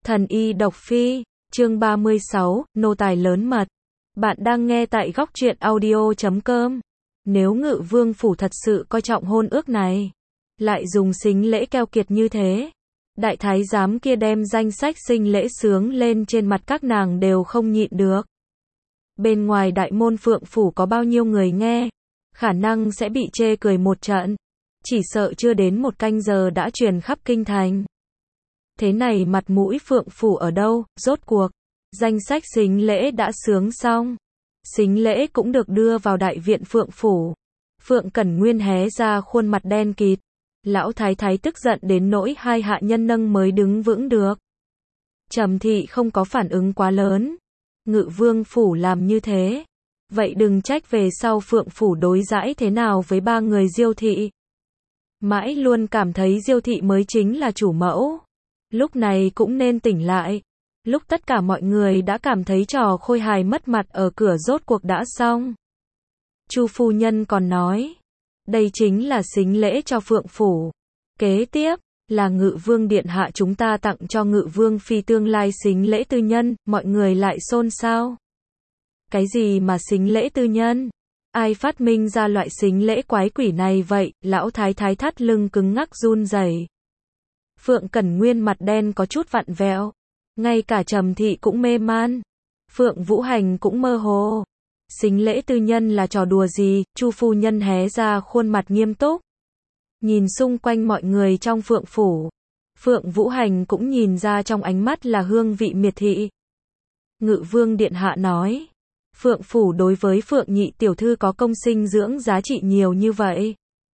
Thần y độc phi, chương 36, nô tài lớn mật. Bạn đang nghe tại góc truyện audio.com. Nếu Ngự Vương phủ thật sự coi trọng hôn ước này, lại dùng sính lễ keo kiệt như thế, đại thái giám kia đem danh sách sinh lễ sướng lên trên mặt các nàng đều không nhịn được. Bên ngoài đại môn Phượng phủ có bao nhiêu người nghe, khả năng sẽ bị chê cười một trận. Chỉ sợ chưa đến một canh giờ đã truyền khắp kinh thành. Thế này mặt mũi Phượng phủ ở đâu, rốt cuộc, danh sách sính lễ đã sướng xong. Sính lễ cũng được đưa vào đại viện Phượng phủ. Phượng Cẩn Nguyên hé ra khuôn mặt đen kịt. Lão thái thái tức giận đến nỗi hai hạ nhân nâng mới đứng vững được. Trầm thị không có phản ứng quá lớn. Ngự Vương phủ làm như thế, vậy đừng trách về sau Phượng phủ đối đãi thế nào với ba người Diêu thị. Mãi luôn cảm thấy Diêu thị mới chính là chủ mẫu. Lúc này cũng nên tỉnh lại. Lúc tất cả mọi người đã cảm thấy trò khôi hài mất mặt ở cửa rốt cuộc đã xong. Chu phu nhân còn nói, đây chính là sính lễ cho Phượng phủ. Kế tiếp là Ngự Vương điện hạ chúng ta tặng cho Ngự Vương phi tương lai sính lễ tư nhân, mọi người lại xôn xao. Cái gì mà sính lễ tư nhân? Ai phát minh ra loại sính lễ quái quỷ này vậy? Lão thái thái thắt lưng cứng ngắc run rẩy. Phượng Cẩn Nguyên mặt đen có chút vặn vẹo, ngay cả Trầm thị cũng mê man. Phượng Vũ Hành cũng mơ hồ. Sính lễ tư nhân là trò đùa gì? Chu phu nhân hé ra khuôn mặt nghiêm túc, nhìn xung quanh mọi người trong Phượng phủ. Phượng Vũ Hành cũng nhìn ra trong ánh mắt là hương vị miệt thị. Ngự Vương điện hạ nói, Phượng phủ đối với Phượng nhị tiểu thư có công sinh dưỡng giá trị nhiều như vậy.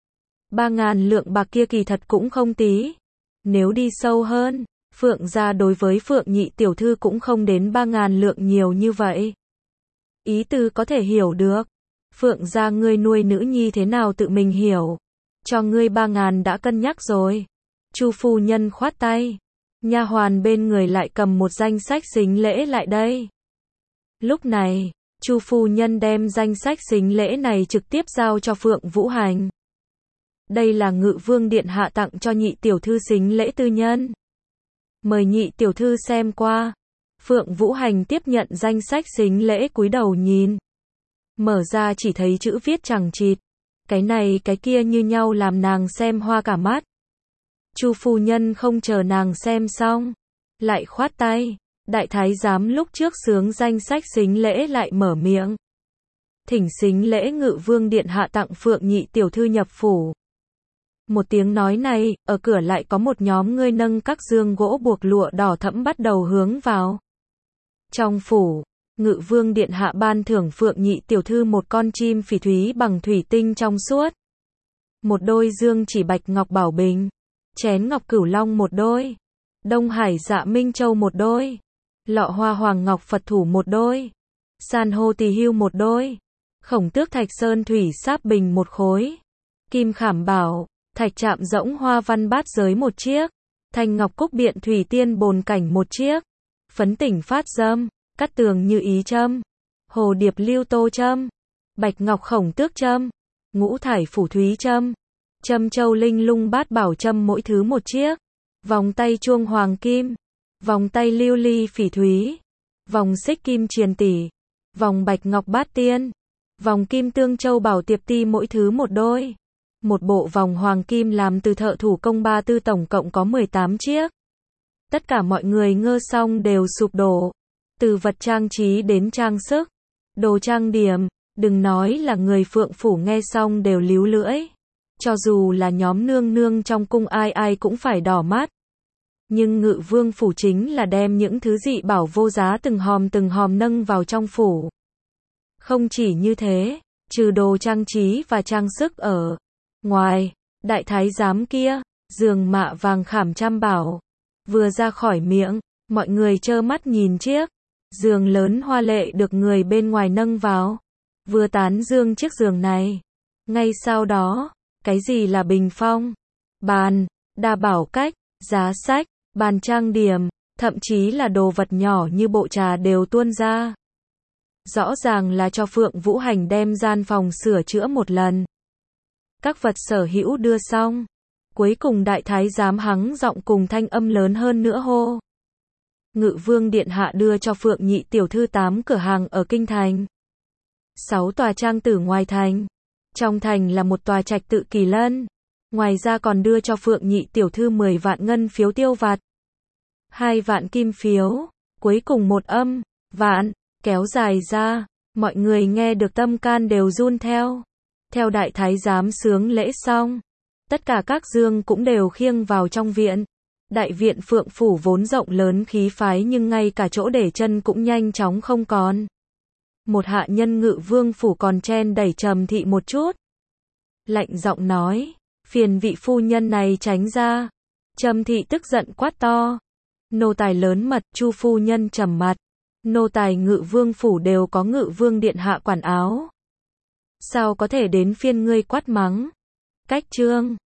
3.000 lượng bạc kia kỳ thật cũng không tí. Nếu đi sâu hơn, Phượng gia đối với Phượng nhị tiểu thư cũng không đến 3.000 lượng nhiều như vậy. Ý tư có thể hiểu được. Phượng gia ngươi nuôi nữ nhi thế nào tự mình hiểu. Cho ngươi 3.000 đã cân nhắc rồi. Chu phu nhân khoát tay. Nha hoàn bên người lại cầm một danh sách sính lễ lại đây. Lúc này, Chu phu nhân đem danh sách sính lễ này trực tiếp giao cho Phượng Vũ Hành. Đây là Ngự Vương điện hạ tặng cho nhị tiểu thư sính lễ tư nhân. Mời nhị tiểu thư xem qua. Phượng Vũ Hành tiếp nhận danh sách sính lễ cúi đầu nhìn. Mở ra chỉ thấy chữ viết chằng chịt. Cái này cái kia như nhau làm nàng xem hoa cả mắt. Chu phu nhân không chờ nàng xem xong, lại khoát tay. Đại thái giám lúc trước sướng danh sách sính lễ lại mở miệng. Thỉnh sính lễ Ngự Vương điện hạ tặng Phượng nhị tiểu thư nhập phủ. Một tiếng nói này, ở cửa lại có một nhóm người nâng các dương gỗ buộc lụa đỏ thẫm bắt đầu hướng vào. Trong phủ, Ngự Vương điện hạ ban thưởng Phượng nhị tiểu thư một con chim phỉ thúy bằng thủy tinh trong suốt. Một đôi dương chỉ bạch ngọc bảo bình. Chén ngọc cửu long một đôi. Đông Hải dạ minh châu một đôi. Lọ hoa hoàng ngọc Phật thủ một đôi. San hô tỳ hưu một đôi. Khổng tước thạch sơn thủy sáp bình một khối. Kim khảm bảo, thạch chạm rỗng hoa văn bát giới một chiếc. Thanh ngọc cúc biện thủy tiên bồn cảnh một chiếc. Phấn tỉnh phát dâm, cắt tường như ý châm. Hồ điệp lưu tô châm. Bạch ngọc khổng tước châm. Ngũ thải phủ thúy châm. Châm châu linh lung bát bảo châm mỗi thứ một chiếc. Vòng tay chuông hoàng kim. Vòng tay lưu ly phỉ thúy. Vòng xích kim triền tỷ. Vòng bạch ngọc bát tiên. Vòng kim tương châu bảo tiệp ti mỗi thứ một đôi. Một bộ vòng hoàng kim làm từ thợ thủ công ba tư tổng cộng có 18 chiếc. Tất cả mọi người ngơ xong đều sụp đổ. Từ vật trang trí đến trang sức, đồ trang điểm, đừng nói là người Phượng phủ nghe xong đều líu lưỡi. Cho dù là nhóm nương nương trong cung ai ai cũng phải đỏ mắt. Nhưng Ngự Vương phủ chính là đem những thứ dị bảo vô giá từng hòm nâng vào trong phủ. Không chỉ như thế, trừ đồ trang trí và trang sức ở ngoài, đại thái giám kia, giường mạ vàng khảm trăm bảo. Vừa ra khỏi miệng, mọi người trơ mắt nhìn chiếc giường lớn hoa lệ được người bên ngoài nâng vào. Vừa tán dương chiếc giường này. Ngay sau đó, cái gì là bình phong, bàn, đa bảo cách, giá sách, bàn trang điểm, thậm chí là đồ vật nhỏ như bộ trà đều tuôn ra. Rõ ràng là cho Phượng Vũ Hành đem gian phòng sửa chữa một lần. Các vật sở hữu đưa xong. Cuối cùng đại thái giám hắng giọng cùng thanh âm lớn hơn nữa hô. Ngự vương điện hạ đưa cho Phượng nhị tiểu thư 8 cửa hàng ở kinh thành, 6 tòa trang tử ngoài thành. Trong thành là một tòa trạch tự Kỳ Lân. Ngoài ra còn đưa cho Phượng nhị tiểu thư 10 vạn ngân phiếu tiêu vặt, 2 vạn kim phiếu, cuối cùng một vạn, kéo dài ra. Mọi người nghe được tâm can đều run theo. Theo đại thái giám sướng lễ xong, tất cả các dương cũng đều khiêng vào trong viện. Đại viện Phượng phủ vốn rộng lớn khí phái nhưng ngay cả chỗ để chân cũng nhanh chóng không còn. Một hạ nhân Ngự vương phủ còn chen đẩy Trầm thị một chút, lạnh giọng nói, phiền vị phu nhân này tránh ra. Trầm thị tức giận quát to, nô tài lớn mật. Chu phu nhân trầm mặt, nô tài Ngự vương phủ đều có Ngự vương điện hạ quản áo, sao có thể đến phiên ngươi quát mắng. Cách chương